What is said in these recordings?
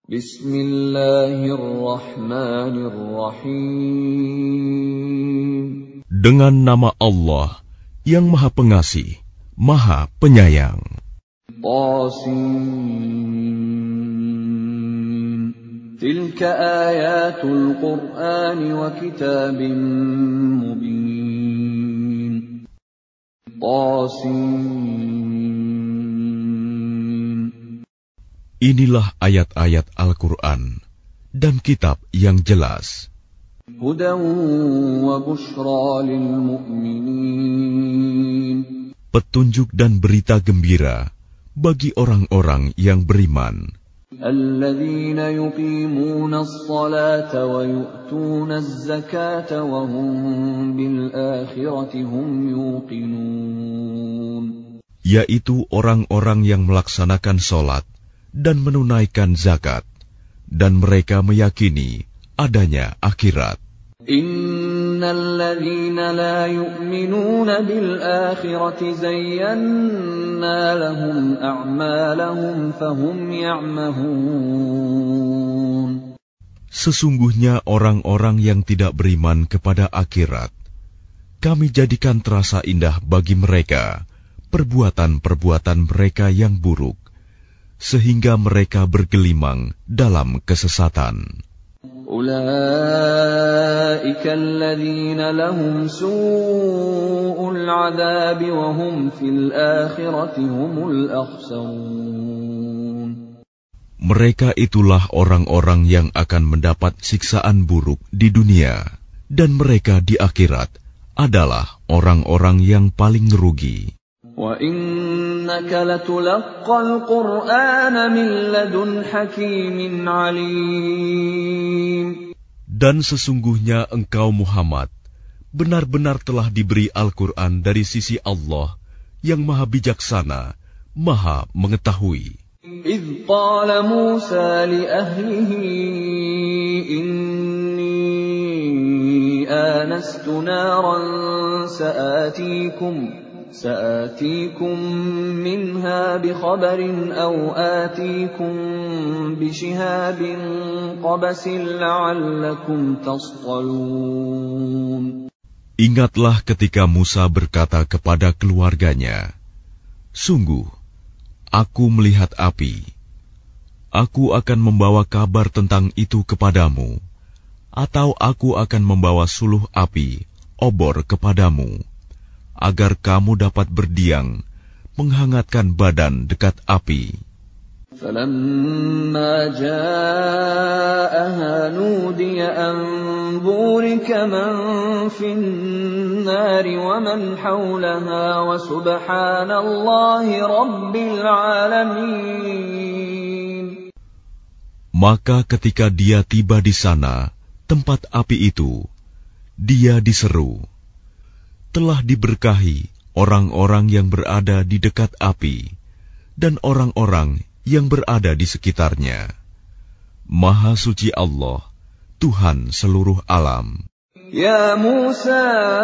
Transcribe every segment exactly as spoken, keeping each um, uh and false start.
Bismillahirrahmanirrahim. Dengan nama Allah yang Maha Pengasih, Maha Penyayang. Tasin. Tilka ayatul Qur'an wa kitabim mubin. Tasin. Inilah ayat-ayat Al-Quran dan kitab yang jelas. Hudan wa bushra lil mu'minin. Petunjuk dan berita gembira bagi orang-orang yang beriman. Alladzina yuqimuna as-salata wa yu'tuna az-zakata wa hum bil akhirati hum yuqinun. Yaitu orang-orang yang melaksanakan salat dan menunaikan zakat, dan mereka meyakini adanya akhirat. Innal ladzina la yu'minuna bil akhirati zayyana lahum a'malahum fahum ya'mahun. Sesungguhnya orang-orang yang tidak beriman kepada akhirat, kami jadikan terasa indah bagi mereka perbuatan-perbuatan mereka yang buruk, sehingga mereka bergelimang dalam kesesatan. Ulaika alladzina lahum su'ul 'adzabi wa hum fil akhirati humul akhsarun. Mereka itulah orang-orang yang akan mendapat siksaan buruk di dunia, dan mereka di akhirat adalah orang-orang yang paling rugi. Wa innaka latulaqqal Qur'ana min ladun hakimin 'alim. Dan sesungguhnya engkau Muhammad benar-benar telah diberi Al-Quran dari sisi Allah yang Maha Bijaksana, Maha Mengetahui. Idh qala Musa li ahlihi inni anastu naran sa'atikum سآتيكم منها بخبر أو آتيكم بشهاب قبس لعلكم تصطلون. Ingatlah ketika Musa berkata kepada keluarganya, sungguh, aku melihat api. Aku akan membawa kabar tentang itu kepadamu, atau aku akan membawa suluh api, obor kepadamu, agar kamu dapat berdiam, menghangatkan badan dekat api. فَلَمَّا جَاءَهَا نُودِيَ أَن بُورِكَ مَن فِي النَّارِ وَمَنْ حَوْلَهَا وَسُبْحَانَ اللَّهِ رَبِّ الْعَالَمِينَ. Maka ketika dia tiba di sana, tempat api itu, dia diseru, telah diberkahi orang-orang yang berada di dekat api dan orang-orang yang berada di sekitarnya. Maha suci Allah, Tuhan seluruh alam. Ya Musa,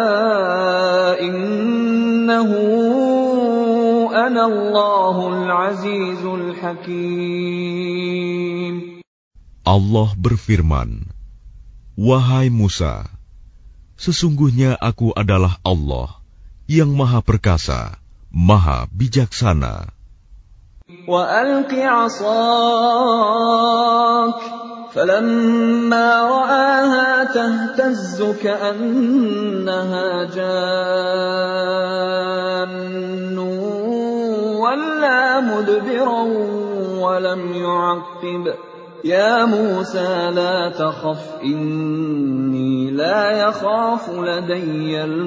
innahu ana Allahul Azizul Hakim. Allah berfirman, wahai Musa, sesungguhnya aku adalah Allah yang Maha Perkasa, Maha Bijaksana. Wa alqi 'asak falamma ra'aha tahtazzu ka'annaha jannu walla mudbiran wa lam yu'aqqib. Ya Musa la takhaf inni la yakhafu ladayyal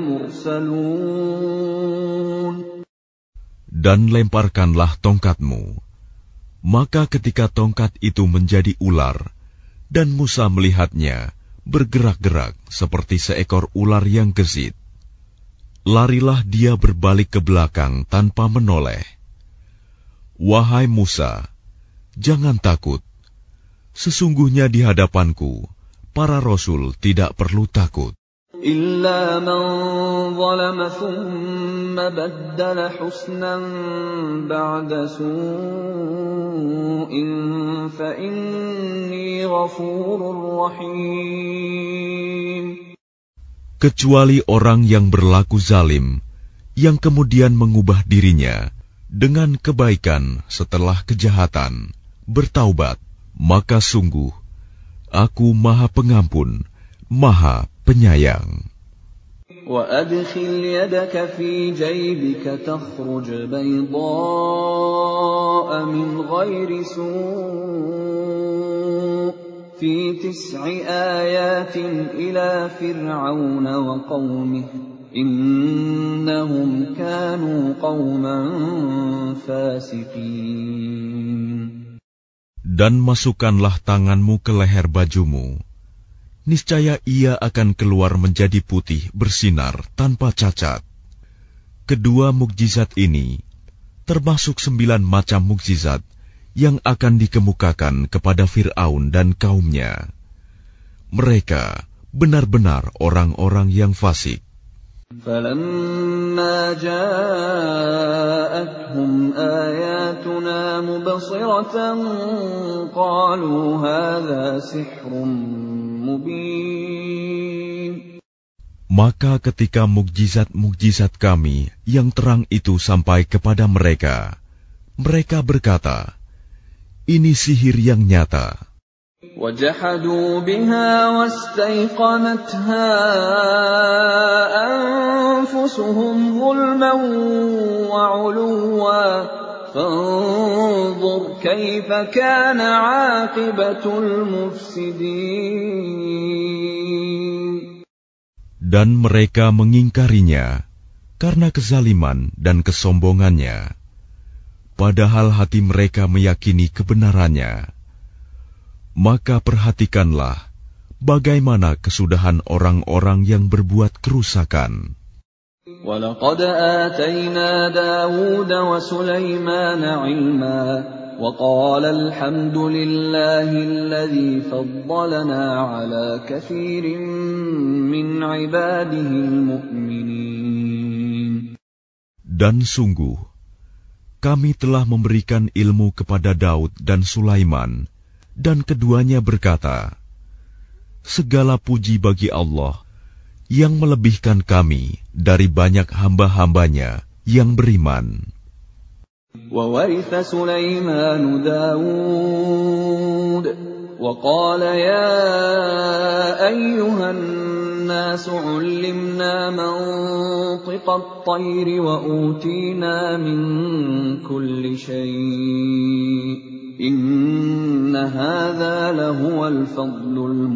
mursalun. Dan lemparkanlah tongkatmu. Maka ketika tongkat itu menjadi ular, dan Musa melihatnya bergerak-gerak seperti seekor ular yang gesit, larilah dia berbalik ke belakang tanpa menoleh. Wahai Musa, jangan takut. Sesungguhnya di hadapanku, para rasul tidak perlu takut. إلا من ظلم ثم بدل حسنا بعد سوء فإني غفور رحيم. Kecuali orang yang berlaku zalim, yang kemudian mengubah dirinya dengan kebaikan setelah kejahatan, bertaubat, maka sungguh Aku Maha Pengampun, Maha Penyayang. وَأَدْخِلْ يَدَكَ فِي جَيْبِكَ تَخْرُجْ بَيْضَاءَ مِنْ غَيْرِ سُوءٍ فِي تِسْعِ آيَاتٍ إِلَى فِرْعَوْنَ وَقَوْمِهِ إِنَّهُمْ كَانُوا قَوْمًا فَاسِقِينَ. Dan masukkanlah tanganmu ke leher bajumu, niscaya ia akan keluar menjadi putih bersinar tanpa cacat. Kedua mukjizat ini termasuk sembilan macam mukjizat yang akan dikemukakan kepada Fir'aun dan kaumnya. Mereka benar-benar orang-orang yang fasik. فَلَمَّا جَاءَتْهُمْ آيَاتُنَا مُبْصِرَةً قَالُوا هَذَا سِحْرٌ مُبِينٌ. Maka ketika mukjizat-mukjizat kami yang terang itu sampai kepada mereka, mereka berkata, ini sihir yang nyata. وَجَحَدُوا بِهَا وَاسْتَيْقَنَتْهَا أَنفُسُهُمْ ظُلْمًا وَعُلُوًّا فَانظُرْ كَيْفَ كَانَ عَاقِبَةُ الْمُفْسِدِينَ. Dan mereka mengingkarinya karena kezaliman dan kesombongannya, padahal hati mereka meyakini kebenarannya. Maka perhatikanlah bagaimana kesudahan orang-orang yang berbuat kerusakan. وَلَقَدْ آتَيْنَا دَاوُودَ وَسُلَيْمَانَ عِلْمًا وَقَالَ الْحَمْدُ لِلَّهِ الَّذِي فَضَّلَنَا عَلَى كَثِيرٍ مِّنْ عِبَادِهِ الْمُؤْمِنِينَ. Dan sungguh, kami telah memberikan ilmu kepada Daud dan Sulaiman, dan keduanya berkata, segala puji bagi Allah yang melebihkan kami dari banyak hamba-hambanya yang beriman. وَوَرِثَ سُلَيْمَانُ دَاوُودَ وَقَالَ يَا أَيُّهَا النَّاسُ عُلِّمْنَا مَنطِقَ الطَّيْرِ وَأُوتِينَا مِنْ كُلِّ شَيْءٍ إِنَّ هَذَا لَهُوَ الْفَضْلُ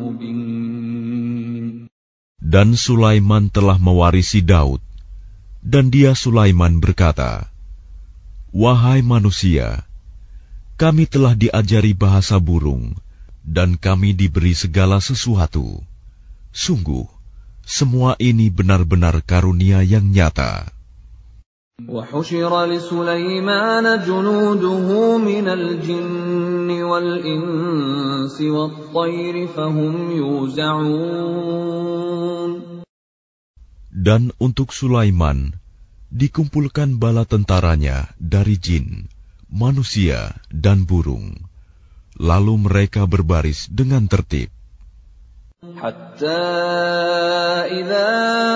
الْمُبِينُ. Dan Sulaiman telah mewarisi Daud, dan dia Sulaiman berkata, wahai manusia, kami telah diajari bahasa burung, dan kami diberi segala sesuatu. Sungguh, semua ini benar-benar karunia yang nyata. وَحُشِرَ لِسُلَيْمَانَ جُنُودُهُ مِنَ الْجِنِّ وَالْإِنسِ وَالطَّيْرِ فَهُمْ يُوزَعُونَ. Dan untuk Sulaiman dikumpulkan bala tentaranya dari jin, manusia, dan burung. Lalu mereka berbaris dengan tertib. حتى إذا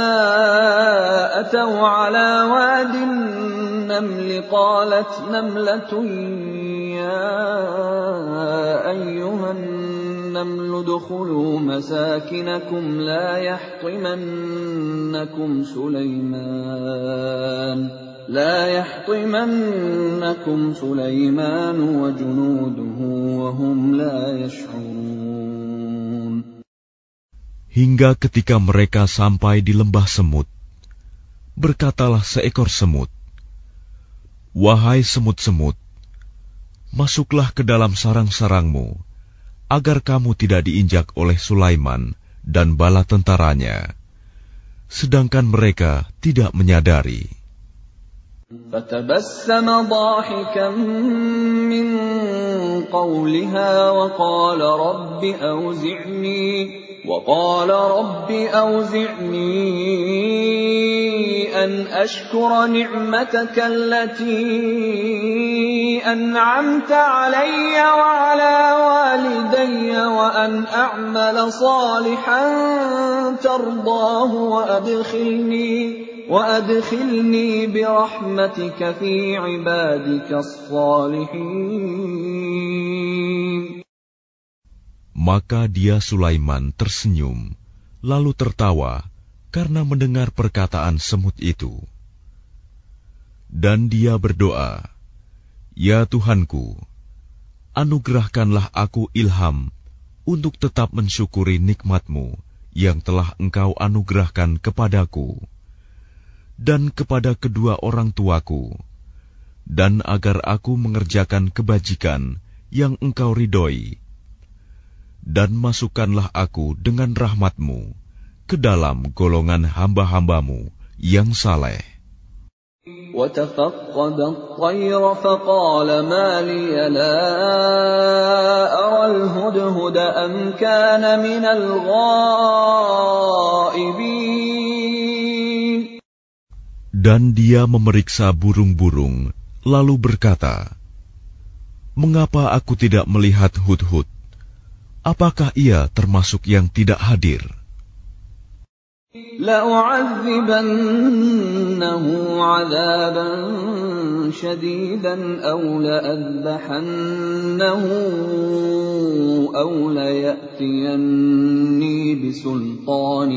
أتوا على واد النمل قالت نملة يا أيها النمل ادخلوا مساكنكم لا يحطمنكم سليمان لا يحطمنكم سليمان وجنوده وهم لا يشعرون. Hingga ketika mereka sampai di lembah semut, berkatalah seekor semut, wahai semut-semut, masuklah ke dalam sarang-sarangmu, agar kamu tidak diinjak oleh Sulaiman dan bala tentaranya, sedangkan mereka tidak menyadari. فَتَبَسَّمَ ضَاحِكًا مِّن قَوْلِهَا وَقَالَ رَبِّ أَوْزِعْنِي وقال رب أوزعني أن أشكر نعمتك التي أنعمت علي وعلى والدي وأن أعمل صالحا ترضاه وأدخلني وأدخلني برحمتك في عبادك الصالحين. Maka dia Sulaiman tersenyum, lalu tertawa karena mendengar perkataan semut itu. Dan dia berdoa, "Ya Tuhanku, anugerahkanlah aku ilham untuk tetap mensyukuri nikmat-Mu yang telah Engkau anugerahkan kepadaku dan kepada kedua orang tuaku, dan agar aku mengerjakan kebajikan yang Engkau ridhoi. Dan masukkanlah aku dengan rahmat-Mu ke dalam golongan hamba-hamba-Mu yang saleh." وَتَفَقَّدَ الطَّيْرَ فَقَالَ مَا لِيَ لَا أَرَى الْهُدْهُدَ أَمْ كَانَ مِنَ الْغَائِبِينَ. Dan dia memeriksa burung-burung, lalu berkata, "Mengapa aku tidak melihat hudhud? Apakah ia termasuk yang tidak hadir?" لَأُعَذِّبَنَّهُ عَذَابًا شَدِيدًا أَوْ لَأَذْبَحَنَّهُ أَوْ لَيَأْتِيَنِّي بِسُلْطَانٍ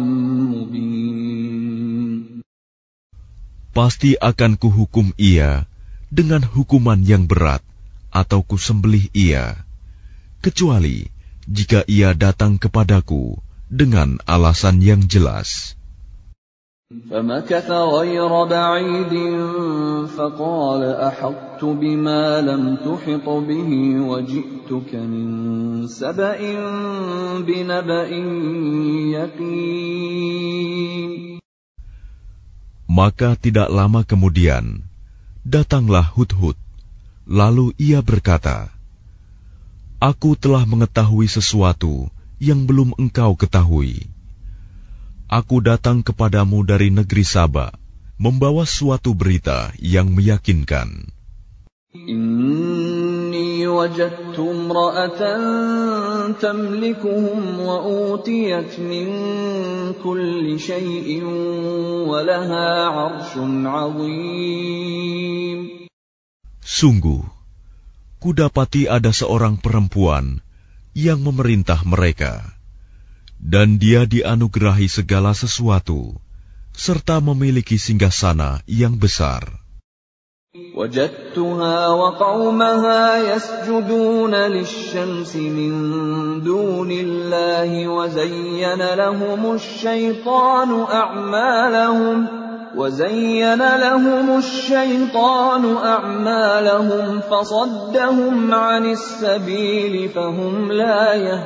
مُبِينٍ. Pasti akan kuhukum ia dengan hukuman yang berat, atau kusembelih ia, kecuali jika ia datang kepadaku dengan alasan yang jelas. فَمَكَثَ غَيْرَ بَعِيدٍ فَقَالَ أَحَطتُ بِمَا لَمْ تُحِطْ بِهِ وَجِئْتُكَ مِنْ سَبَإٍ بِنَبَإٍ يَقِينٍ. Maka tidak lama kemudian datanglah Hudhud, lalu ia berkata, "Aku telah mengetahui sesuatu yang belum engkau ketahui. Aku datang kepadamu dari negeri Saba, membawa suatu berita yang meyakinkan. Inni wajadtu imra'atan tamlikuhum wa utiyat min kulli shay'in wa laha 'arshun 'azim." Sungguh, kudapati ada seorang perempuan yang memerintah mereka, dan dia dianugerahi segala sesuatu, serta memiliki singgasana yang besar. وَجَدتُّهَا وَقَوْمَهَا يَسْجُدُونَ لِلشَّمْسِ مِن دُونِ اللَّهِ وَزَيَّنَ لَهُمُ الشَّيْطَانُ أَعْمَالَهُمْ وَزَيَّنَ لَهُمُ الشَّيْطَانُ أَعْمَالَهُمْ فَصَدَّهُمْ عَنِ السَّبِيلِ فَهُمْ لَا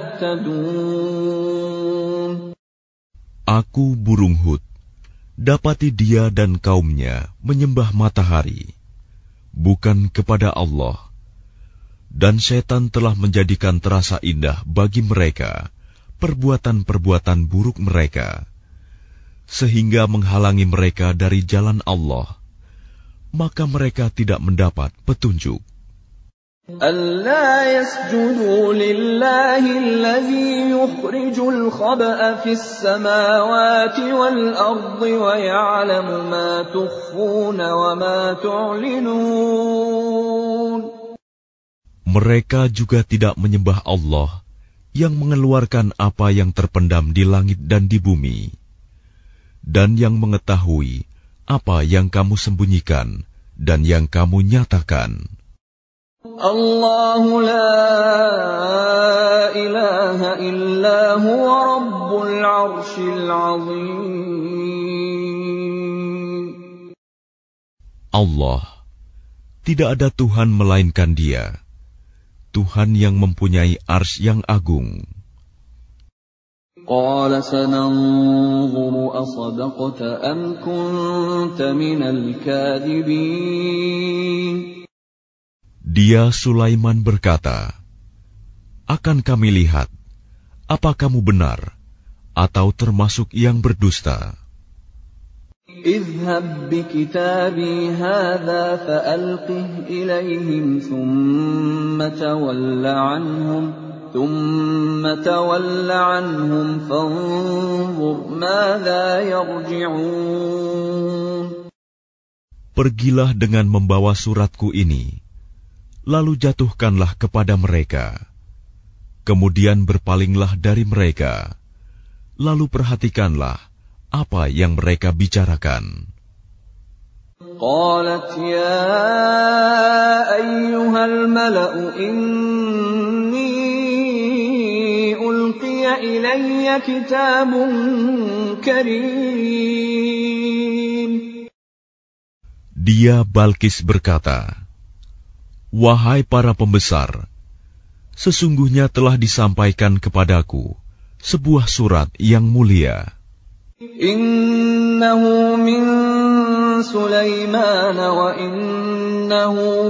يَهْتَدُونَ. Aku burung Hud, dapati dia dan kaumnya menyembah matahari, bukan kepada Allah, dan setan telah menjadikan terasa indah bagi mereka perbuatan-perbuatan buruk mereka, sehingga menghalangi mereka dari jalan Allah, maka mereka tidak mendapat petunjuk. أَلَّا يَسْجُدُوا لِلَّهِ الَّذِي يُخْرِجُ الْخَبْءَ فِي السَّمَاوَاتِ وَالْأَرْضِ وَيَعْلَمُ مَا تُخْفُونَ وَمَا تُعْلِنُونَ. Mereka juga tidak menyembah Allah yang mengeluarkan apa yang terpendam di langit dan di bumi, dan yang mengetahui apa yang kamu sembunyikan dan yang kamu nyatakan. Allahu la ilaha illa huwa rabbul arshil azim. Allah, tidak ada Tuhan melainkan Dia, Tuhan yang mempunyai arsy yang agung. Qala sananzuru asadaqta am kunta minal kadhibin. Dia Sulaiman berkata, "Akan kami lihat, apa kamu benar atau termasuk yang berdusta? اذهب بكتابي هذا فألقه إليهم ثم تول عنهم ثم تول عنهم فانظر ماذا يرجعون. Pergilah dengan membawa suratku ini, lalu jatuhkanlah kepada mereka. Kemudian berpalinglah dari mereka, lalu perhatikanlah apa yang mereka bicarakan. قالت يا أيها الملأ إني ألقي إلي كتاب كريم. Dia Balkis berkata, wahai para pembesar, sesungguhnya telah disampaikan kepadaku sebuah surat yang mulia. Innahu min Sulaiman wa innahu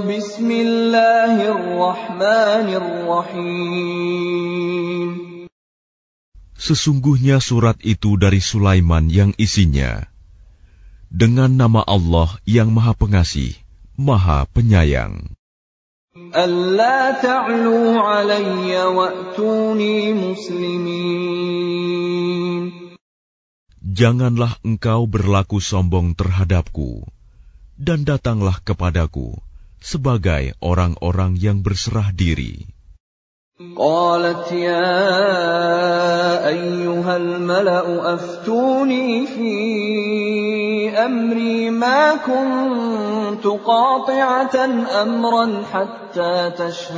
bismillahirrahmanirrahim. Sesungguhnya surat itu dari Sulaiman yang isinya dengan nama Allah yang Maha Pengasih, Maha Penyayang. Alla ta'lu 'alayya wa'tuni muslimin. Janganlah engkau berlaku sombong terhadapku, dan datanglah kepadaku sebagai orang-orang yang berserah diri. Qalat ya ayyuhal mala'u aftuni fi amri ma kuntu qati'atan amran hatta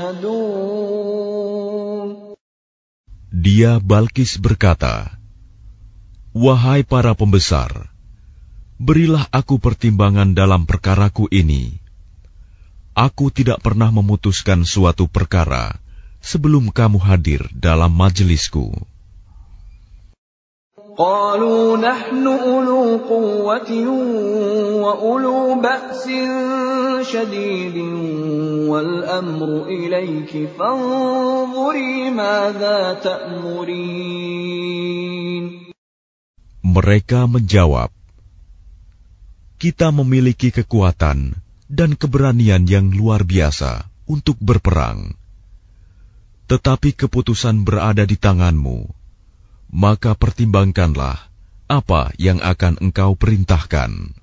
tashhadun. Dia Balkis berkata, wahai para pembesar, berilah aku pertimbangan dalam perkaraku ini. Aku tidak pernah memutuskan suatu perkara sebelum kamu hadir dalam majelisku. Qalu nahnu ulu quwwatin wa ulu ba'sin shadidin wal amru ilayki fanzuri madza ta'murin. Mereka menjawab, kita memiliki kekuatan dan keberanian yang luar biasa untuk berperang. Tetapi keputusan berada di tanganmu, maka pertimbangkanlah apa yang akan engkau perintahkan.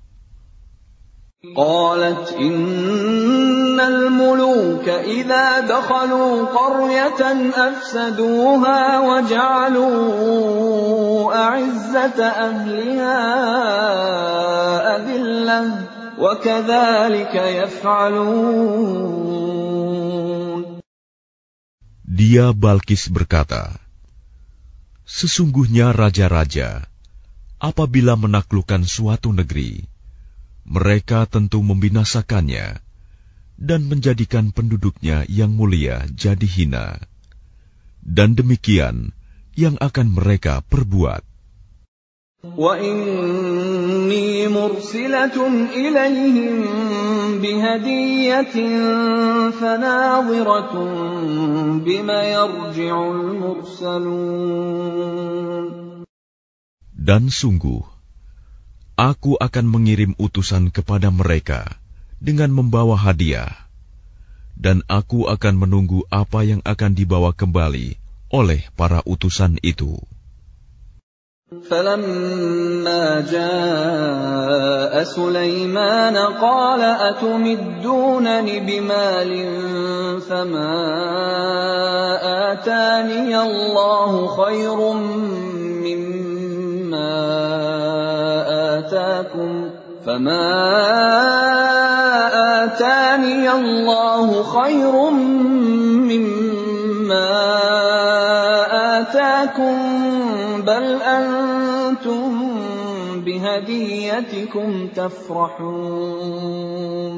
Qalat innal muluka idza dakhalu qaryatan afsaduha wa ja'alu a'izzata ahliha adillah wa kadzalika yaf'alun. Dia Balkis berkata, sesungguhnya raja-raja apabila menaklukkan suatu negeri, mereka tentu membinasakannya dan menjadikan penduduknya yang mulia jadi hina. Dan demikian yang akan mereka perbuat. Wa inni mursilatun ilayhim bihadiyatin fanadhiratun bima yarji'ul mursalun. Dan sungguh, aku akan mengirim utusan kepada mereka dengan membawa hadiah, dan aku akan menunggu apa yang akan dibawa kembali oleh para utusan itu. فَلَمَّا جَاءَ سُلَيْمَانَ قَالَ أَتُمِدُّونَنِ بِمَالٍ فَمَا آتَانِيَ اللَّهُ خَيْرٌ مِّمَّا آتَاكُمْ فَمَا آتَانِيَ اللَّهُ خَيْرٌ مِّمَّا آتَاكُمْ بَلْ أَنْتُمْ بِهَدِيَّتِكُمْ تَفْرَحُونَ.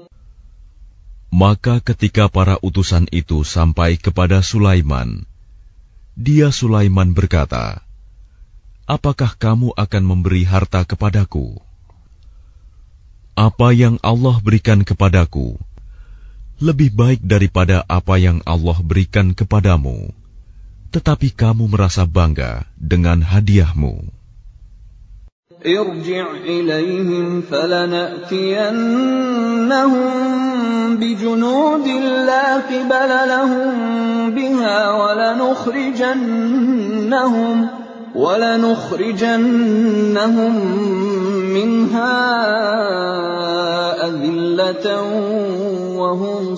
Maka ketika para utusan itu sampai kepada Sulaiman, dia Sulaiman berkata, apakah kamu akan memberi harta kepadaku? Apa yang Allah berikan tetapi kamu merasa bangga dengan hadiahmu. Irji' ilaihim falana'tiyannahum bijunudin la qibala lahum biha walanukhrijannahum walanukhrijannahum minha adillatan wa hum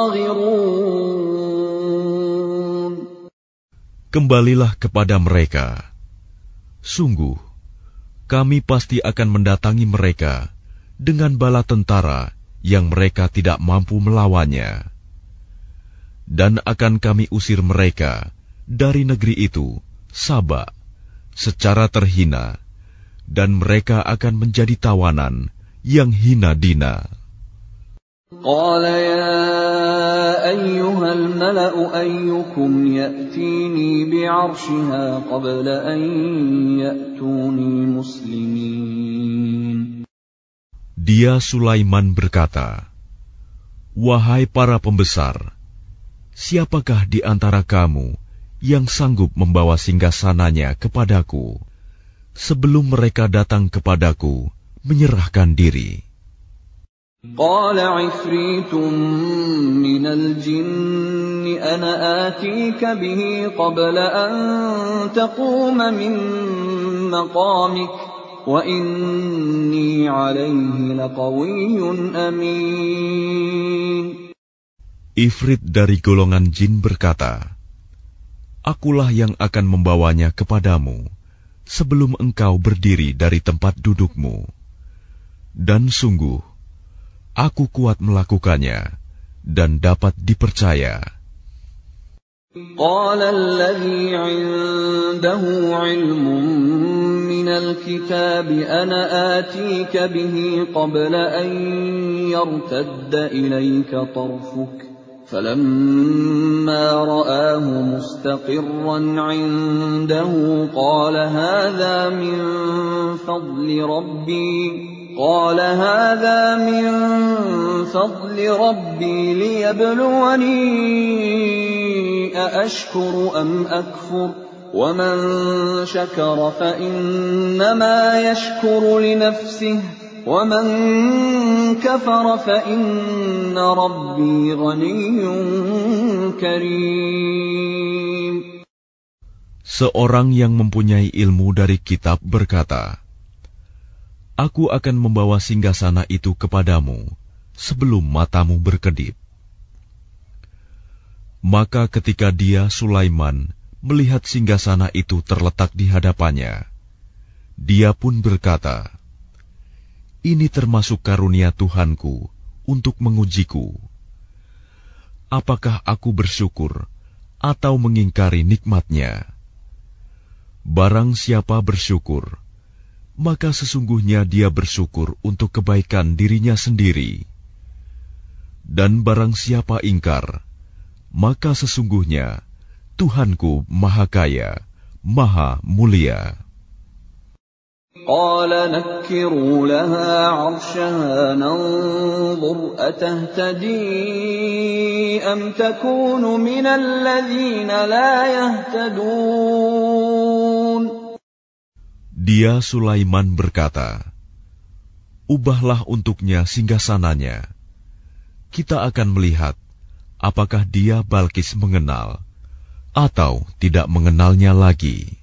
saghirun. Kembalilah kepada mereka. Sungguh, kami pasti akan mendatangi mereka dengan bala tentara yang mereka tidak mampu melawannya. Dan akan kami usir mereka dari negeri itu, Saba, secara terhina, dan mereka akan menjadi tawanan yang hina dina. قال يا أيها الملأ أيكم يأتيني بعرشها قبل أن يأتوني مسلمين. Dia Sulaiman berkata, "Wahai para pembesar, siapakah di antara kamu yang sanggup membawa singgasananya kepadaku sebelum mereka datang kepadaku menyerahkan diri?" قال عفريت من الجن أنا آتيك به قبل أن تقوم من مقامك وإني عليه لقوي أمين. Ifrit dari golongan jin berkata, "Akulah yang akan membawanya kepadamu sebelum engkau berdiri dari tempat dudukmu. Dan sungguh, aku kuat melakukannya dan dapat dipercaya." قال الذي عنده علم من الكتاب أنا آتيك به قبل أن يرتد إليك طرفك فلما رآه مستقرا عنده قال هذا من فضل ربي قال هذا من فضل ربي ليبلوني أأشكر أم أكفر ومن شكر فإنما يشكر لنفسه ومن كفر فإن ربي غني كريم. Seorang yang mempunyai ilmu dari kitab berkata, "Aku akan membawa singgasana itu kepadamu sebelum matamu berkedip." Maka ketika dia, Sulaiman, melihat singgasana itu terletak di hadapannya, dia pun berkata, "Ini termasuk karunia Tuhanku untuk mengujiku. Apakah aku bersyukur atau mengingkari nikmatnya? Barang siapa bersyukur, maka sesungguhnya dia bersyukur untuk kebaikan dirinya sendiri. Dan barang siapa ingkar, maka sesungguhnya Tuhanku Maha Kaya, Maha Mulia." قال نكروا لها عرشها ننظر أتهتدي أم تكون من الذين لا يهتدون. Dia Sulaiman berkata, "Ubahlah untuknya singgasananya. Kita akan melihat apakah dia Balkis mengenal atau tidak mengenalnya lagi."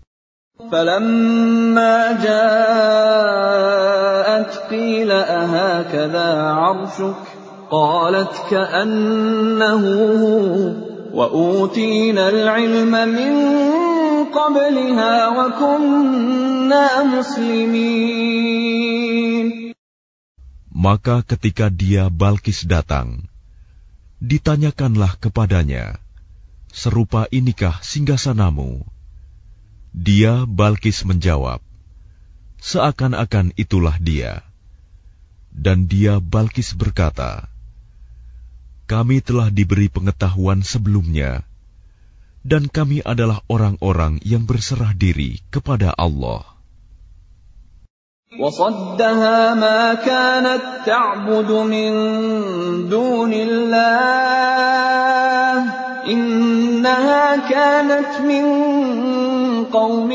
فلما جاءت قيل أهكذا عرشك قالت كأنه وأوتينا العلم من قبلها وكنا مسلمين. Maka ketika dia Balkis datang, ditanyakanlah kepadanya, "Serupa inikah singgasanamu?" Dia Balkis menjawab, "Seakan-akan itulah dia." Dan dia Balkis berkata, "Kami telah diberi pengetahuan sebelumnya, dan kami adalah orang-orang yang berserah diri kepada Allah." وَصَدَّهَا مَا كَانَتْ تَعْبُدُ مِن دُونِ اللَّهِ إنها كانت من قوم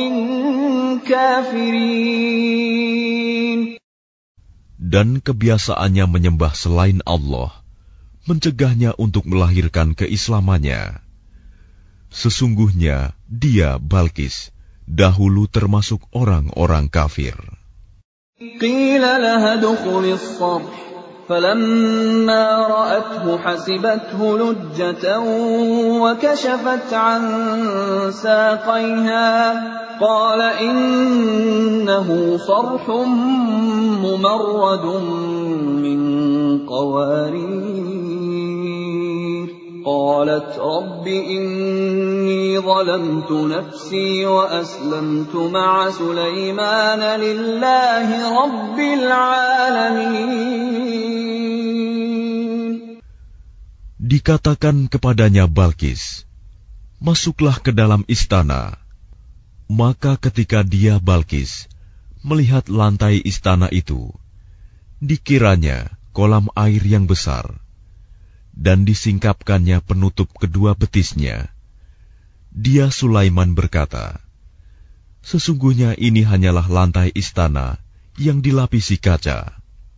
كافرين. Dan kebiasaannya menyembah selain Allah mencegahnya untuk melahirkan keislamannya. Sesungguhnya dia, Balkis, dahulu termasuk orang-orang kafir. Qila laha dukhuli as-sarh falamma ra'athu hasibathu lujjatan wa kashafat 'an saqayha qala innahu sarhun mumarradun min qawarir qalat rabbi inni zalamtu nafsi wa aslamtu ma'a Sulaiman lillahi rabbil alamin. Dikatakan kepadanya Balkis, masuklah ke dalam istana. Maka ketika dia, Balkis, melihat lantai istana itu, dikiranya kolam air yang besar, dan disingkapkannya penutup kedua betisnya. Dia, Sulaiman, berkata, sesungguhnya ini hanyalah lantai istana yang dilapisi kaca.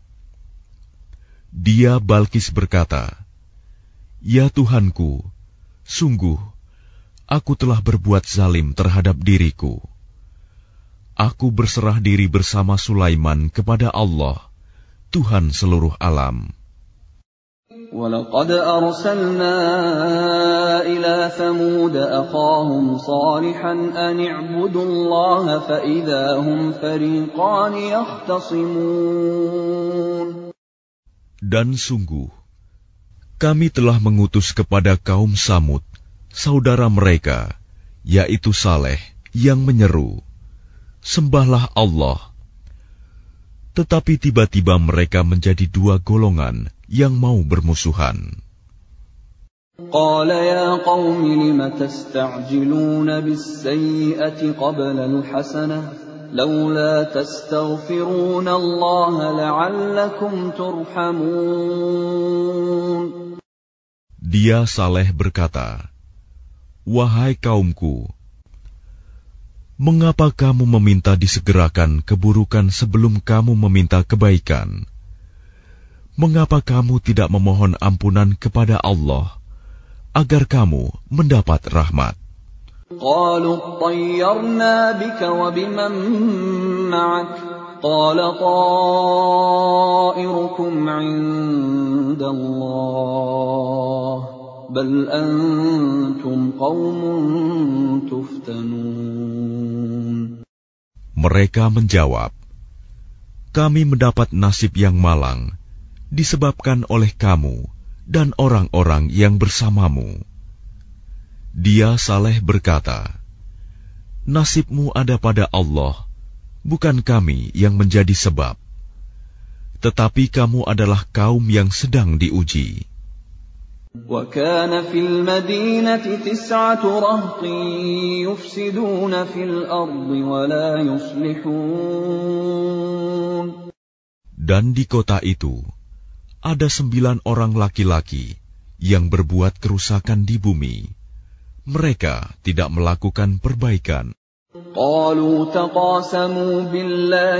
Dia, Balkis, berkata, ya Tuhanku, sungguh, aku telah berbuat zalim terhadap diriku. Aku berserah diri bersama Sulaiman kepada Allah, Tuhan seluruh alam. وَلَقَدْ أَرْسَلْنَا إِلَى ثَمُودَ أَخَاهُمْ صَالِحًا أَنِ اعْبُدُوا اللَّهَ فَإِذَا هُمْ فَرِيقَانِ يَخْتَصِمُونَ. Dan sungguh, kami telah mengutus kepada kaum Samud saudara mereka, yaitu Saleh, yang menyeru, sembahlah Allah. Tetapi tiba-tiba mereka menjadi dua golongan yang mau bermusuhan. قال يا قوم لم تستعجلون بالسيئة قبل الحسنة لولا تستغفرون الله لعلكم ترحمون. Dia, Saleh, berkata, wahai kaumku, mengapa kamu meminta disegerakan keburukan sebelum kamu meminta kebaikan? Mengapa kamu tidak memohon ampunan kepada Allah agar kamu mendapat rahmat? قالوا اطيرنا بك وبمن معك قال طائركم عند الله بل أنتم قوم تفتنون. Mereka menjawab, kami mendapat nasib yang malang disebabkan oleh kamu dan orang-orang yang bersamamu. Dia, Saleh, berkata, nasibmu ada pada Allah, bukan kami yang menjadi sebab. Tetapi kamu adalah kaum yang sedang diuji. وَكَانَ فِي الْمَدِينَةِ تِسْعَةُ رَهْطٍ يُفْسِدُونَ فِي الْأَرْضِ وَلَا يُصْلِحُونَ. Dan di kota itu ada sembilan orang laki-laki yang berbuat kerusakan di bumi. Mereka tidak melakukan perbaikan. قالوا تقاسموا بالله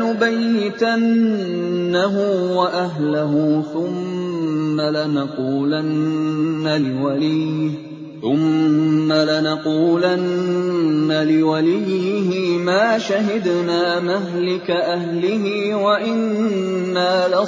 لنبيتنه وأهله ثم لنقولن لوليه ثم لنقولن لوليه ما شهدنا مهلك أهله وإنا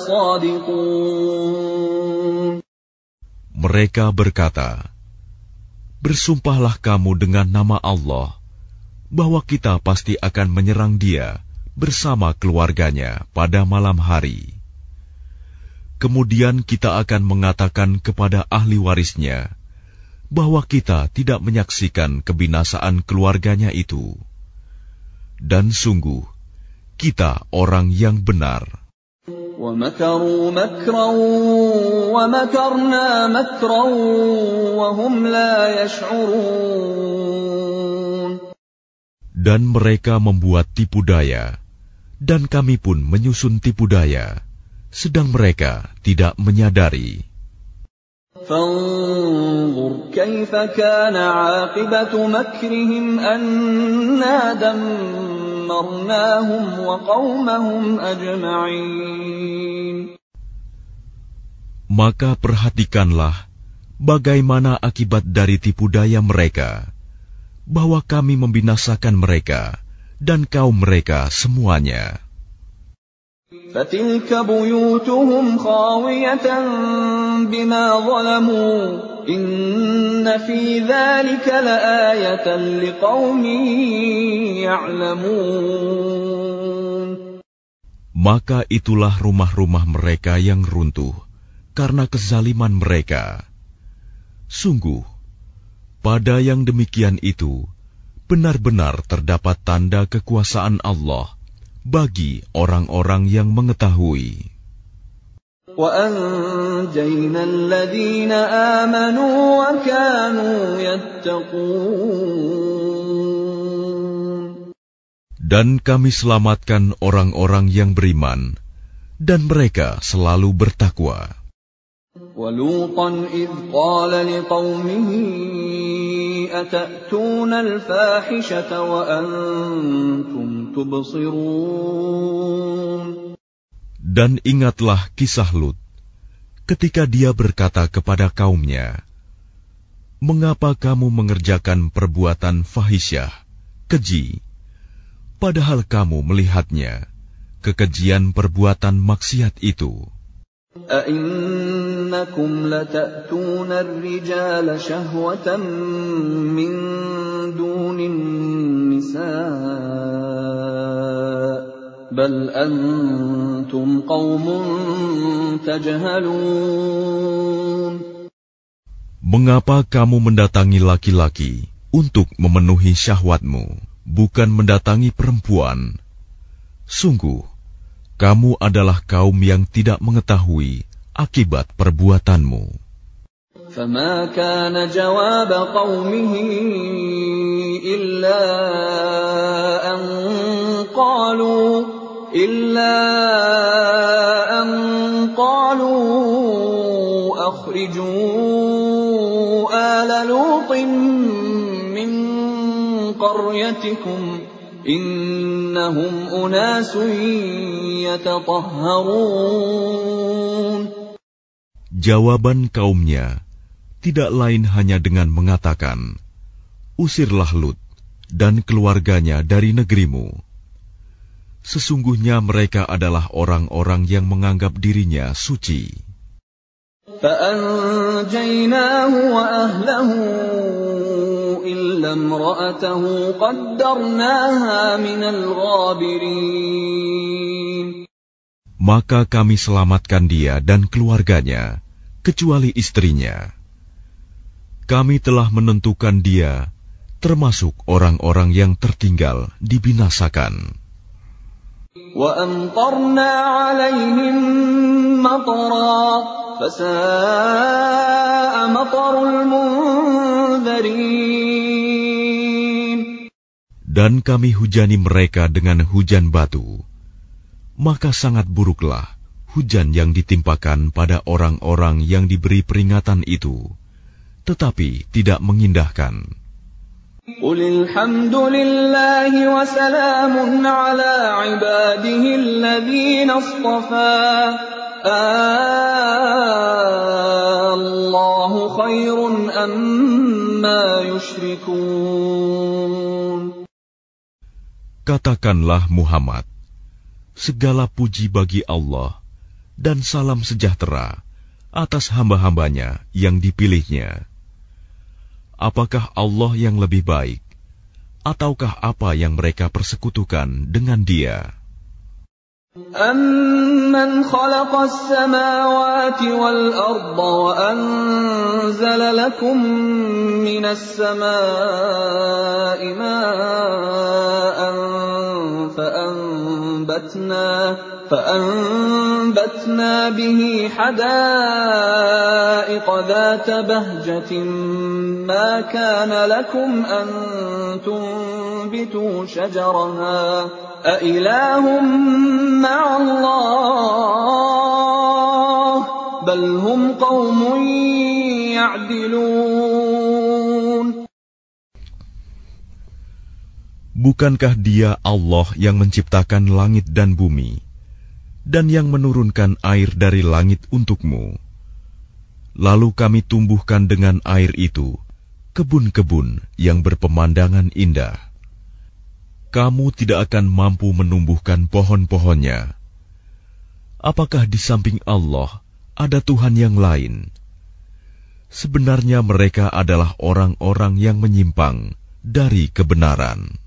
لصادقون. Mereka berkata, bersumpahlah kamu dengan nama Allah bahwa kita pasti akan menyerang dia bersama keluarganya pada malam hari. Kemudian kita akan mengatakan kepada ahli warisnya bahwa kita tidak menyaksikan kebinasaan keluarganya itu. Dan sungguh, kita orang yang benar. وَمَكَرُوا مَكْرًا وَمَكَرْنَا مَكْرًا وَهُمْ لَا يَشْعُرُونَ. Dan mereka membuat tipu daya, dan kami pun menyusun tipu daya, sedang mereka tidak menyadari. فانظر كيف كان عاقبة مكرهم أنا دمرناهم وقومهم أجمعين. Maka perhatikanlah bagaimana akibat dari tipu daya mereka, bahwa kami membinasakan mereka dan kaum mereka semuanya. فَتِلْكَ بُيُوتُهُمْ خَاوِيَةً بِمَا ظَلَمُوا إِنَّ فِي ذَلِكَ لَآيَةً لِقَوْمٍ يَعْلَمُونَ. Maka itulah rumah-rumah mereka yang runtuh karena kezaliman mereka. Sungguh, pada yang demikian itu, benar-benar terdapat tanda kekuasaan Allah bagi orang-orang yang mengetahui. وَأَنْجَيْنَا الَّذِينَ آمَنُوا وَكَانُوا يَتَّقُونَ. Dan kami selamatkan orang-orang yang beriman, dan mereka selalu bertakwa. وَلُوطًا إِذْ قَالَ لِقَوْمِهِ أَتَأْتُونَ الْفَاحِشَةَ وَأَنْتُمْ تُبْصِرُونَ. Dan ingatlah kisah Lut, ketika dia berkata kepada kaumnya, "Mengapa kamu mengerjakan perbuatan fahisyah, keji, padahal kamu melihatnya, kekejian perbuatan maksiat itu? أَإِنَّكُمْ لَتَأْتُونَ الرِّجَالَ شَهْوَةً مِّن دُونِ النِّسَاءِ بَلْ أَنْتُمْ قَوْمٌ تَجْهَلُونَ. Mengapa kamu mendatangi laki-laki untuk memenuhi syahwatmu, bukan mendatangi perempuan? Sungguh, kamu adalah kaum yang tidak mengetahui akibat perbuatanmu." فَمَا كَانَ جَوَابَ قَوْمِهِ إِلَّا أَنْ قَالُوا إِلَّا أَنْ قَالُوا أَخْرِجُوا آلَ لُوطٍ مِّنْ قَرْيَتِكُمْ إِنَّهُمْ أُنَاسٌ يَتَطَهَّرُونَ. Jawaban kaumnya tidak lain hanya dengan mengatakan, "Usirlah Lut dan keluarganya dari negerimu. Sesungguhnya mereka adalah orang-orang yang menganggap dirinya suci." فَأَنْجَيْنَاهُ وَأَهْلَهُ إِلَّا امْرَأَتَهُ قَدَّرْنَاهَا مِنَ الْغَابِرِينَ. Maka kami selamatkan dia dan keluarganya, kecuali istrinya. Kami telah menentukan dia termasuk orang-orang yang tertinggal dibinasakan. وَأَمْطَرْنَا عَلَيْهِمْ مَطَرًا فَسَاءَ مَطَرُ الْمُنذَرِينَ. Dan kami hujani mereka dengan hujan batu, maka sangat buruklah hujan yang ditimpakan pada orang-orang yang diberi peringatan itu, tetapi tidak mengindahkan. قُلِ الْحَمْدُ لِلَّهِ وَسَلَامٌ عَلَى عِبَادِهِ الَّذِينَ اصْطَفَى آللَّهُ خَيْرٌ أَمَّا يُشْرِكُونَ. Katakanlah Muhammad, segala puji bagi Allah dan salam sejahtera atas hamba-hambanya yang dipilihnya. Apakah Allah yang lebih baik, ataukah apa yang mereka persekutukan dengan Dia? أَمَّنْ خَلَقَ السَّمَاوَاتِ وَالْأَرْضَ وَأَنزَلَ لَكُم مِّنَ السَّمَاءِ مَاءً فَأَنبَتْنَا فَأَنبَتْنَا بِهِ حَدَائِقَ ذَاتَ بَهْجَةٍ مَا كَانَ لَكُمْ أَن تُنبِتُوا شَجَرَهَا أَإِلَٰهٌ مَّعَ اللَّهِ بَلْ هُمْ قَوْمٌ يعدلون Bukankah Dia Allah yang menciptakan langit dan bumi, dan yang menurunkan air dari langit untukmu? Lalu kami tumbuhkan dengan air itu kebun-kebun yang berpemandangan indah. Kamu tidak akan mampu menumbuhkan pohon-pohonnya. Apakah di samping Allah ada Tuhan yang lain? Sebenarnya mereka adalah orang-orang yang menyimpang dari kebenaran.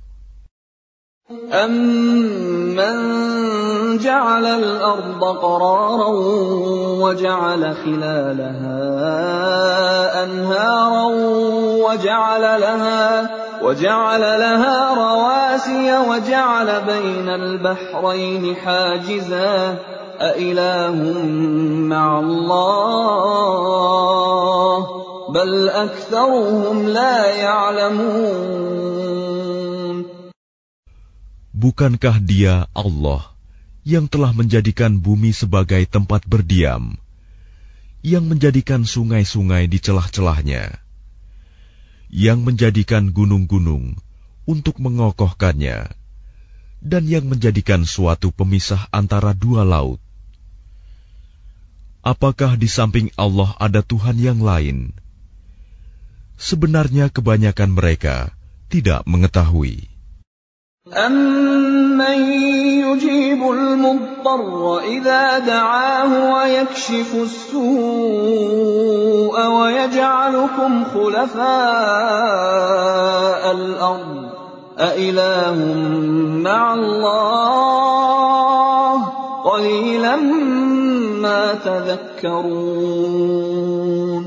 أَمَّنْ جَعَلَ الْأَرْضَ قَرَارًا وَجَعَلَ خِلَالَهَا أَنْهَارًا وَجَعَلَ لَهَا وَجَعَلَ لَهَا رَوَاسِيَ وَجَعَلَ بَيْنَ الْبَحْرَيْنِ حَاجِزًا أَإِلَٰهٌ مَّعَ اللَّهِ بَلْ أَكْثَرُهُمْ لَا يَعْلَمُونَ Bukankah Dia Allah yang telah menjadikan bumi sebagai tempat berdiam, yang menjadikan sungai-sungai di celah-celahnya, yang menjadikan gunung-gunung untuk mengokohkannya, dan yang menjadikan suatu pemisah antara dua laut? Apakah di samping Allah ada Tuhan yang lain? Sebenarnya kebanyakan mereka tidak mengetahui. أَمَّن يُجِيبُ الْمُضْطَرَّ إِذَا دَعَاهُ وَيَكْشِفُ السُّوءَ وَيَجْعَلُكُمْ خُلَفَاءَ الْأَرْضِ أَإِلَٰهٌ مَّعَ اللَّهِ قَلِيلًا مَّا تَذَكَّرُونَ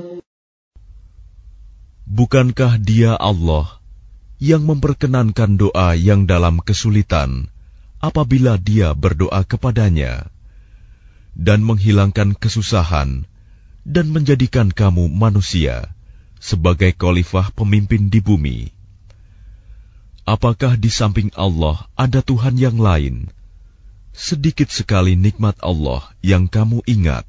Bukankah Dia Allah yang memperkenankan doa yang dalam kesulitan apabila Dia berdoa kepadanya, dan menghilangkan kesusahan, dan menjadikan kamu manusia sebagai khalifah pemimpin di bumi? Apakah di samping Allah ada Tuhan yang lain? Sedikit sekali nikmat Allah yang kamu ingat.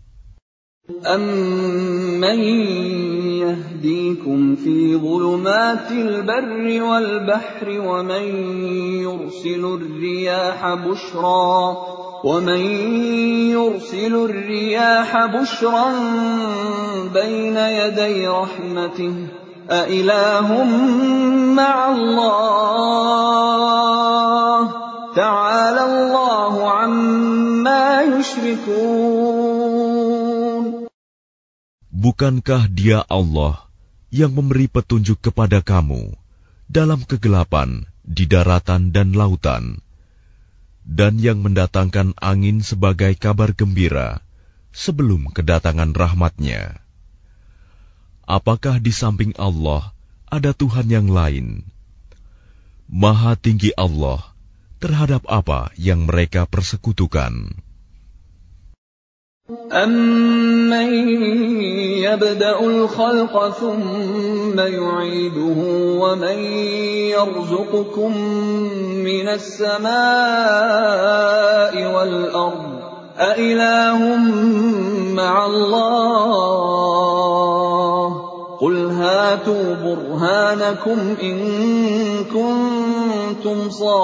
أَمَّن يَهْدِيكُمْ فِي ظُلُمَاتِ الْبَرِّ وَالْبَحْرِ وَمَن يُرْسِلُ الرِّيَاحَ بُشْرًا وَمَن يُرْسِلُ الرِّيَاحَ بُشْرًا بَيْنَ يَدَيْ رَحْمَتِهِ أَإِلَٰهٌ مَّعَ اللَّهِ تَعَالَى اللَّهُ عَمَّا يُشْرِكُونَ Bukankah Dia Allah yang memberi petunjuk kepada kamu dalam kegelapan di daratan dan lautan, dan yang mendatangkan angin sebagai kabar gembira sebelum kedatangan rahmat-Nya? Apakah di samping Allah ada Tuhan yang lain? Maha tinggi Allah terhadap apa yang mereka persekutukan. أَمَّن يَبْدَأُ الْخَلْقَ ثُمَّ يُعِيدُهُ وَمَن يَرْزُقُكُم مِّنَ السَّمَاءِ وَالْأَرْضِ أَإِلَٰهٌ مَّعَ اللَّهِ قُلْ هَاتُوا بُرْهَانَكُمْ إِن كُنتُمْ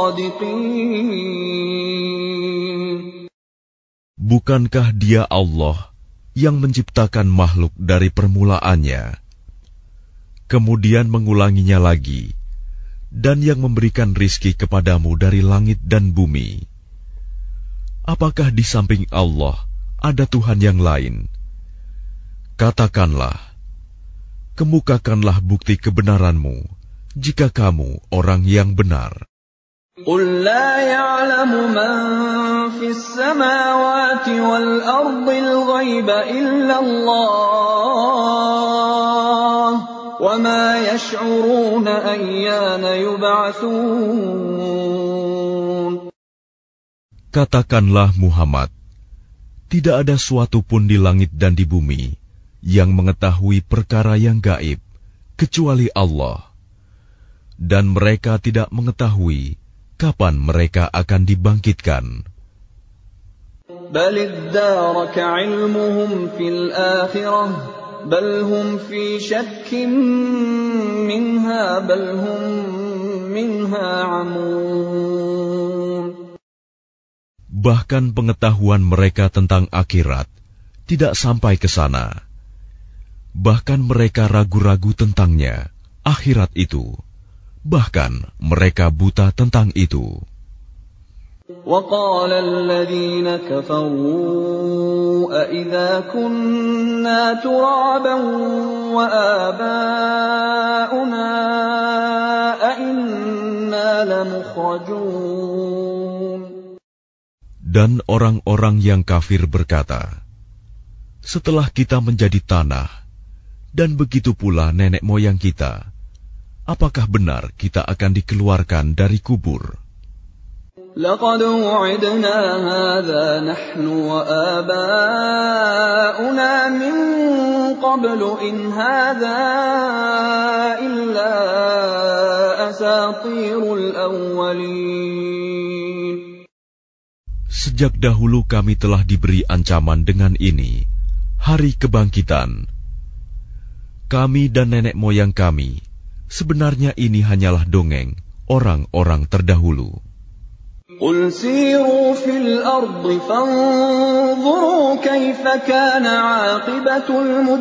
صَادِقِينَ Bukankah Dia Allah yang menciptakan makhluk dari permulaannya, kemudian mengulanginya lagi, dan yang memberikan rizki kepadamu dari langit dan bumi? Apakah di samping Allah ada Tuhan yang lain? Katakanlah, kemukakanlah bukti kebenaranmu jika kamu orang yang benar. قُل لَّا يَعْلَمُ مَن فِي السَّمَاوَاتِ وَالْأَرْضِ الْغَيْبَ إِلَّا اللَّهُ وَمَا يَشْعُرُونَ أَيَّانَ يُبْعَثُونَ Katakanlah Muhammad, tidak ada suatu pun di langit dan di bumi yang mengetahui perkara yang gaib kecuali Allah, dan mereka tidak mengetahui kapan mereka akan dibangkitkan. بَلِ ادَّارَكَ عِلْمُهُمْ فِي الْآخِرَةِ بل هم في شك منها بل هم منها عمون. Bahkan pengetahuan mereka tentang akhirat tidak sampai ke sana. Bahkan mereka ragu-ragu tentangnya, akhirat itu. Bahkan mereka buta tentang itu. وَقَالَ الَّذِينَ كَفَرُوا أَإِذَا كُنَّا تُرَابًا وَآبَاؤُنَا أَإِنَّا لَمُخْرَجُونَ. Dan orang-orang yang kafir berkata, setelah kita menjadi tanah, dan begitu pula nenek moyang kita, apakah benar kita akan dikeluarkan dari kubur? لَقَدْ وُعِدْنَا هَذَا نَحْنُ وَآبَاؤُنَا مِنْ قَبْلُ إِنْ هَذَا إِلَّا أَسَاطِيرُ الْأَوَّلِينَ. Sejak dahulu kami telah diberi ancaman dengan ini, hari kebangkitan. Kami dan nenek moyang kami, sebenarnya ini hanyalah dongeng orang-orang terdahulu. قُلْ سِيرُوا فِي الْأَرْضِ فَانظُرُوا كَيْفَ كَانَ عَاقِبَةُ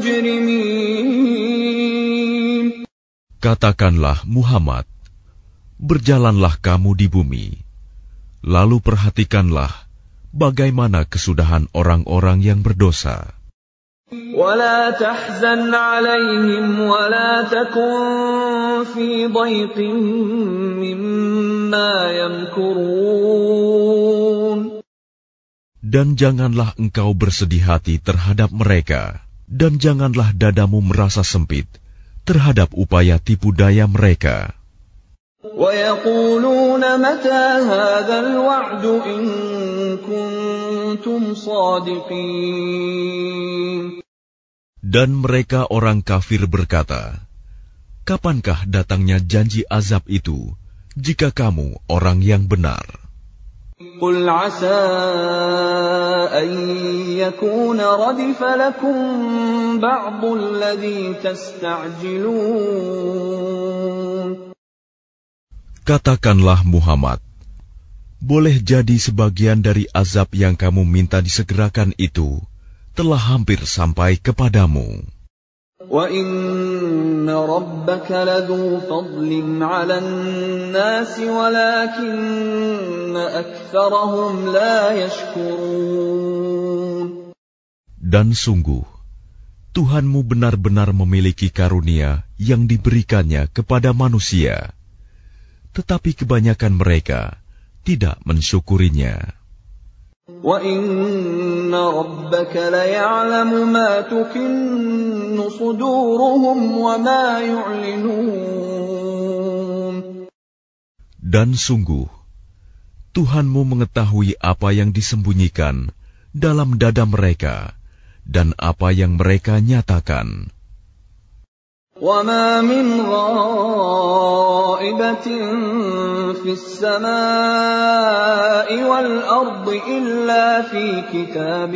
الْمُجْرِمِينَ. Katakanlah Muhammad, berjalanlah kamu di bumi, lalu perhatikanlah bagaimana kesudahan orang-orang yang berdosa. وَلَا تَحْزَنْ عَلَيْهِمْ وَلَا تَكُنْ فِي ضَيْقٍ مِّمَّا يَمْكُرُونَ. Dan janganlah engkau bersedih hati terhadap mereka, dan janganlah dadamu merasa sempit terhadap upaya tipu daya mereka. وَيَقُولُونَ مَتَى هَذَا الْوَعْدُ إِن كُنتُمْ صَادِقِينَ. Dan mereka orang kafir berkata, kapankah datangnya janji azab itu, jika kamu orang yang benar? قُلْ عَسَىٰ أَن يَكُونَ رَدِفَ لَكُم بَعْضُ الَّذِي تَسْتَعْجِلُونَ. Katakanlah Muhammad, boleh jadi sebagian dari azab yang kamu minta disegerakan itu telah hampir sampai kepadamu. وَإِنَّ رَبَّكَ لَذُو فَضْلٍ عَلَى النَّاسِ وَلَكِنَّ أَكْثَرَهُمْ لَا يَشْكُرُونَ. Dan sungguh, Tuhanmu benar-benar memiliki karunia yang diberikannya kepada manusia, tetapi kebanyakan mereka tidak mensyukurinya. وَإِنَّ رَبَّكَ لَيَعْلَمُ مَا تُكِنُّ صُدُورُهُمْ وَمَا يُعْلِنُونَ. Dan sungguh, Tuhanmu mengetahui apa yang disembunyikan dalam dada mereka dan apa yang mereka nyatakan. وَمَا مِنْ غَائِبَةٍ فِي السَّمَاءِ وَالْأَرْضِ إِلَّا فِي كِتَابٍ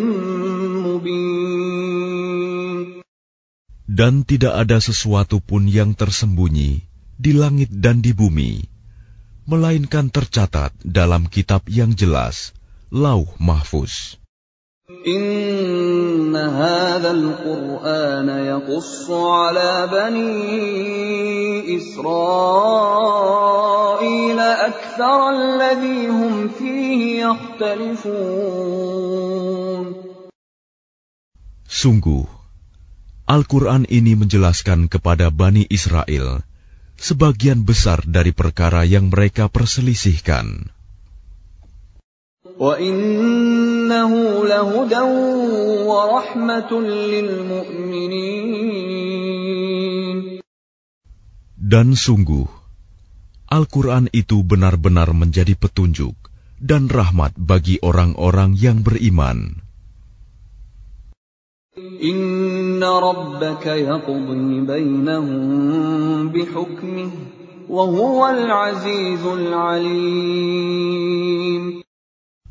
مُبِينٍ. Dan tidak ada sesuatu pun yang tersembunyi di langit dan di bumi, melainkan tercatat dalam kitab yang jelas, Lauh Mahfuz. إِنَّ هَذَا الْقُرْآنَ يَقُصُّ عَلَى بَنِي إِسْرَائِيلَ أَكْثَرَ الَّذِي هُمْ فِيهِ يَخْتَلِفُونَ. Sungguh, Al-Quran ini menjelaskan kepada Bani Israel sebagian besar dari perkara yang mereka perselisihkan. وَإِنَّهُ لَهُدًى وَرَحْمَةٌ لِّلْمُؤْمِنِينَ. Dan sungguh, Al-Quran itu benar-benar menjadi petunjuk dan rahmat bagi orang-orang yang beriman. Inna rabbaka yaqdi bainahum bihukmih wa huwal azizul alim.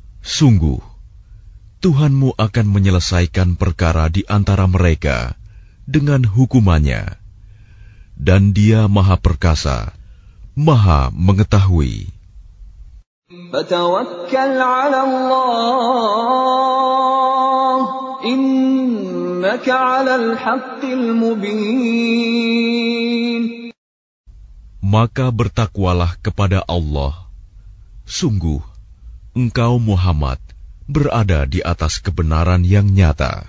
Sungguh, Tuhanmu akan menyelesaikan perkara di antara mereka dengan hukumannya. Dan Dia Maha Perkasa, Maha Mengetahui. Fatawakkal 'ala Allah, innaka 'alal haqqil mubin. Maka bertakwalah kepada Allah. Sungguh, engkau Muhammad berada di atas kebenaran yang nyata.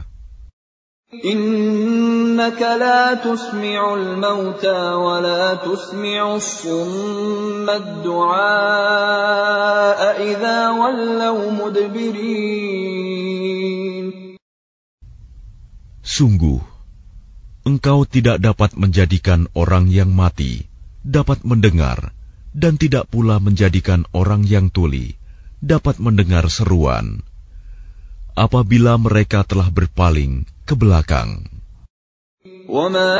Innaka la tusmi'ul mauta wa la tusmi'us summa ad-du'a idza wallaw mudbirin. Sungguh, engkau tidak dapat menjadikan orang yang mati dapat mendengar, dan tidak pula menjadikan orang yang tuli dapat mendengar seruan apabila mereka telah berpaling ke belakang. وَمَا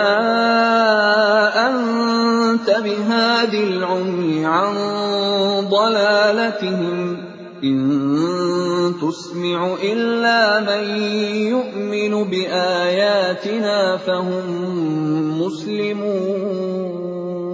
أَنْتَ بِهَادِ الْعُمْيِ عَنْ ضَلَالَتِهِمْ إِنْ تُسْمِعُ إِلَّا مَنْ يُؤْمِنُ بِآيَاتِنَا فَهُمْ مُسْلِمُونَ.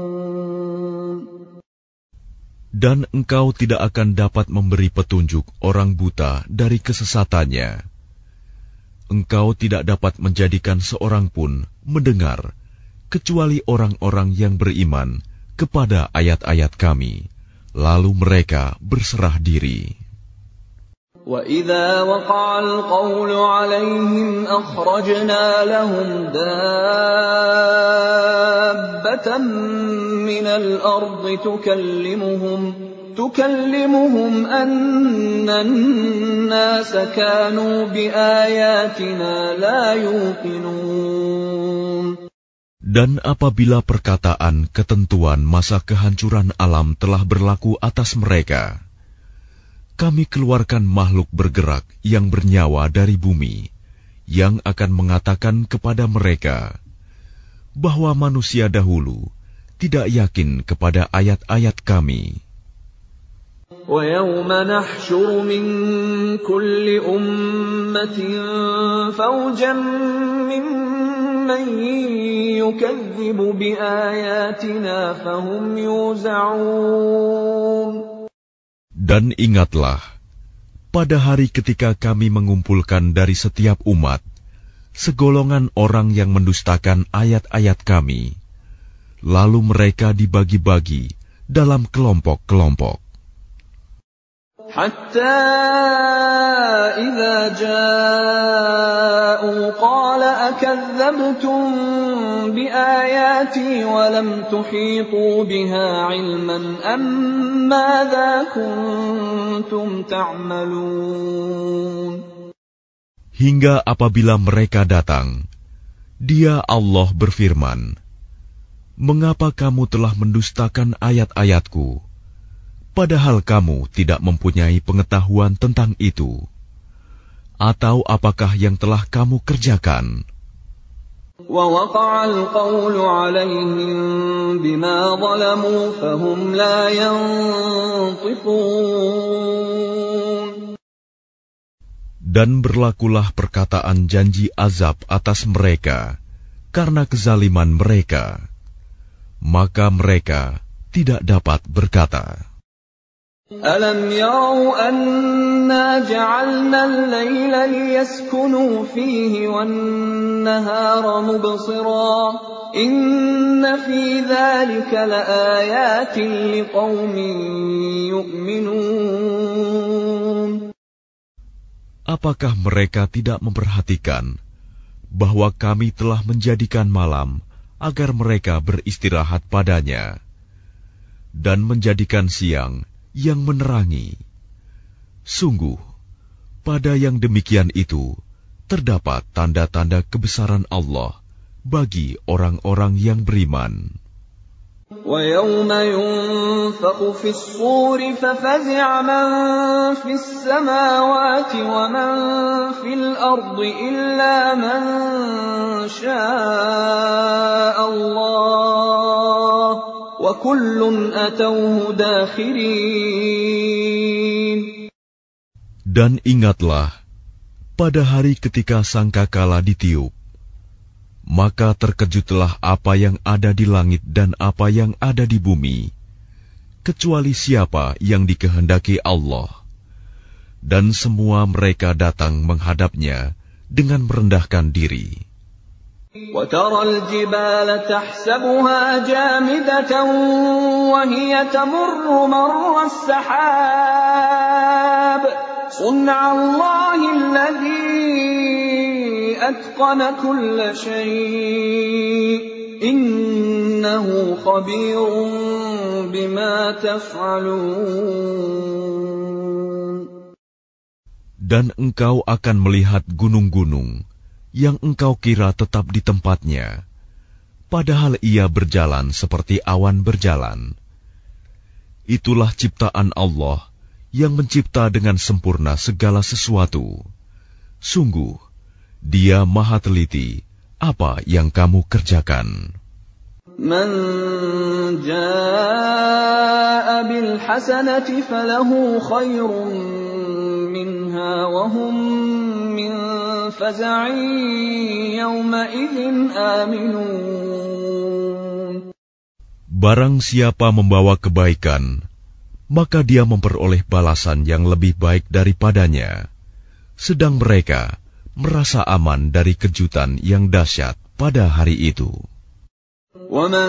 Dan engkau tidak akan dapat memberi petunjuk orang buta dari kesesatannya. Engkau tidak dapat menjadikan seorang pun mendengar, kecuali orang-orang yang beriman kepada ayat-ayat Kami, lalu mereka berserah diri. وَإِذَا وَقَعَ الْقَوْلُ عَلَيْهِمْ أَخْرَجْنَا لَهُمْ دَابَّةً مِّنَ الْأَرْضِ تُكَلِّمُهُمْ تُكَلِّمُهُمْ أَنَّ النَّاسَ كَانُوا بِآيَاتِنَا لَا يُوقِنُونَ. Dan apabila perkataan ketentuan masa kehancuran alam telah berlaku atas mereka, Kami keluarkan makhluk bergerak yang bernyawa dari bumi, yang akan mengatakan kepada mereka bahwa manusia dahulu tidak yakin kepada ayat-ayat Kami. وَيَوْمَ نَحْشُرُ مِنْ كُلِّ أُمَّةٍ فَوْجًا مِّمَّنْ يُكَذِّبُ بِآيَاتِنَا فَهُمْ يُوزَعُونَ. Dan ingatlah, pada hari ketika Kami mengumpulkan dari setiap umat segolongan orang yang mendustakan ayat-ayat Kami, lalu mereka dibagi-bagi dalam kelompok-kelompok. حتى إذا جاءوا قال أكذبتم بآياتي ولم تحيطوا بها علما أم ماذا كنتم تعملون. Hingga apabila mereka datang, Dia Allah berfirman, "Mengapa kamu telah mendustakan ayat-ayatku? Padahal kamu tidak mempunyai pengetahuan tentang itu. Atau apakah yang telah kamu kerjakan?" وَوَقَعَ الْقَوْلُ عَلَيْهِمْ بِمَا ظَلَمُوا فَهُمْ لَا يَنطِقُونَ. Dan berlakulah perkataan janji azab atas mereka karena kezaliman mereka, maka mereka tidak dapat berkata. أَلَمْ يَرَوْا أَنَّا جَعَلْنَا اللَّيْلَ لِيَسْكُنُوا فِيهِ وَالنَّهَارَ مُبْصِرًا إِنَّ فِي ذَلِكَ لَآيَاتٍ لِقَوْمٍ يُؤْمِنُونَ. Apakah mereka tidak memperhatikan bahwa Kami telah menjadikan malam agar mereka beristirahat padanya, dan menjadikan siang yang menerangi? Sungguh, pada yang demikian itu terdapat tanda-tanda kebesaran Allah bagi orang-orang yang beriman. وَيَوْمَ يُنفَخُ فِي الصُّورِ فَفَزِعَ مَن فِي السَّمَاوَاتِ وَمَن فِي الْأَرْضِ إِلَّا مَن شَاءَ اللَّهُ وَكُلٌّ أَتَوْهُ دَاخِرِينَ. Dan ingatlah pada hari ketika sangkakala ditiup, maka terkejutlah apa yang ada di langit dan apa yang ada di bumi, kecuali siapa yang dikehendaki Allah. Dan semua mereka datang menghadapnya dengan merendahkan diri. وَتَرَى الْجِبَالَ تَحْسَبُهَا جَامِدَةً وَهِيَ تَمُرُّ مَرَّ السَّحَابِ صُنْعَ اللَّهِ الَّذِي أَتْقَنَ كُلَّ شَيْءٍ إِنَّهُ خَبِيرٌ بِمَا تَفْعَلُونَ. Dan engkau akan melihat gunung-gunung yang engkau kira tetap di tempatnya, padahal ia berjalan seperti awan berjalan. Itulah ciptaan Allah yang mencipta dengan sempurna segala sesuatu. Sungguh, Dia Maha Teliti apa yang kamu kerjakan. Man jaa'a bil hasanati falahu khairun minha wa hum min faza'in yawma idzin aminun. Barang siapa membawa kebaikan, maka dia memperoleh balasan yang lebih baik daripadanya, sedang mereka merasa aman dari kejutan yang dahsyat pada hari itu. وَمَنْ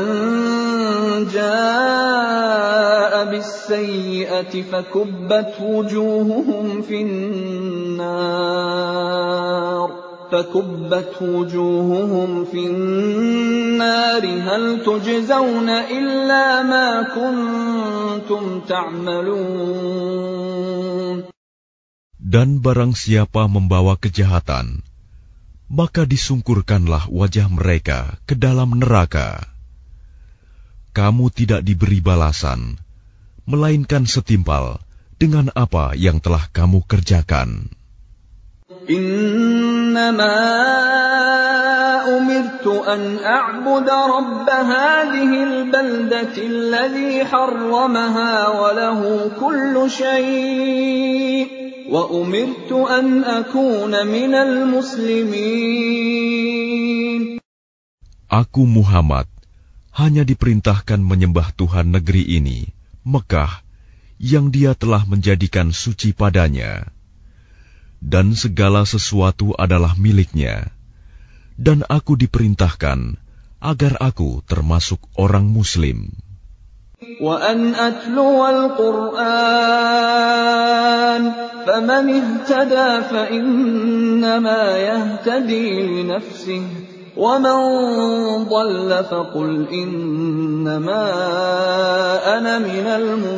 جَاءَ بِالسَّيِّئَةِ فَكُبَّتْ وُجُوهُهُمْ فِي النَّارِ فَكُبَّتْ وُجُوهُهُمْ فِي النَّارِ هَلْ تُجْزَوْنَ إِلَّا مَا كُنْتُمْ تَعْمَلُونَ. Dan barang siapa membawa kejahatan, maka disungkurkanlah wajah mereka ke dalam neraka. Kamu tidak diberi balasan, melainkan setimpal dengan apa yang telah kamu kerjakan. Innama umirtu an a'buda rabb hadhihi al-baldati alladhi harramaha wa lahu kullu shay'. Wa umirtu an akuna minal muslimin. Aku Muhammad hanya diperintahkan menyembah Tuhan negeri ini, Mekah, yang Dia telah menjadikan suci padanya, dan segala sesuatu adalah miliknya, dan aku diperintahkan agar aku termasuk orang Muslim. وَأَنْ أَتْلُوَ الْقُرْآنَ فَمَنِ اهْتَدَى فَإِنَّمَا يَهْتَدِي لِنَفْسِهِ وَمَنْ ضَلَّ فَقُلْ إِنَّمَا أَنَا مِنَ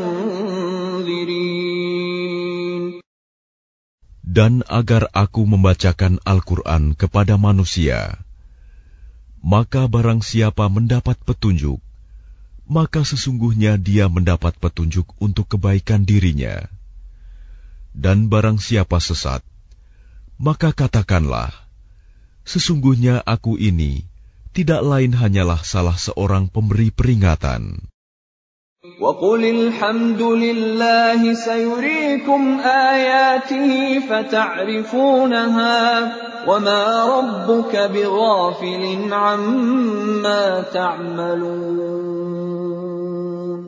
الْمُنْذِرِينَ. Dan agar aku membacakan Al-Quran kepada manusia, maka barang siapa mendapat petunjuk, maka sesungguhnya dia mendapat petunjuk untuk kebaikan dirinya. Dan barang siapa sesat, maka katakanlah, sesungguhnya aku ini tidak lain hanyalah salah seorang pemberi peringatan. وَقُلِ الْحَمْدُ لِلَّهِ سَيُرِيكُمْ آيَاتِهِ فَتَعْرِفُونَهَا وَمَا رَبُّكَ بِغَافِلٍ عَمَّا تَعْمَلُونَ.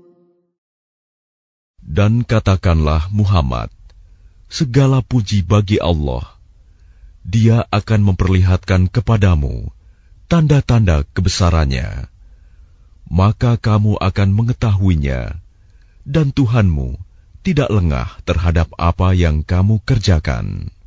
Dan katakanlah Muhammad, segala puji bagi Allah. Dia akan memperlihatkan kepadamu tanda-tanda kebesarannya. Maka kamu akan mengetahuinya, dan Tuhanmu tidak lengah terhadap apa yang kamu kerjakan.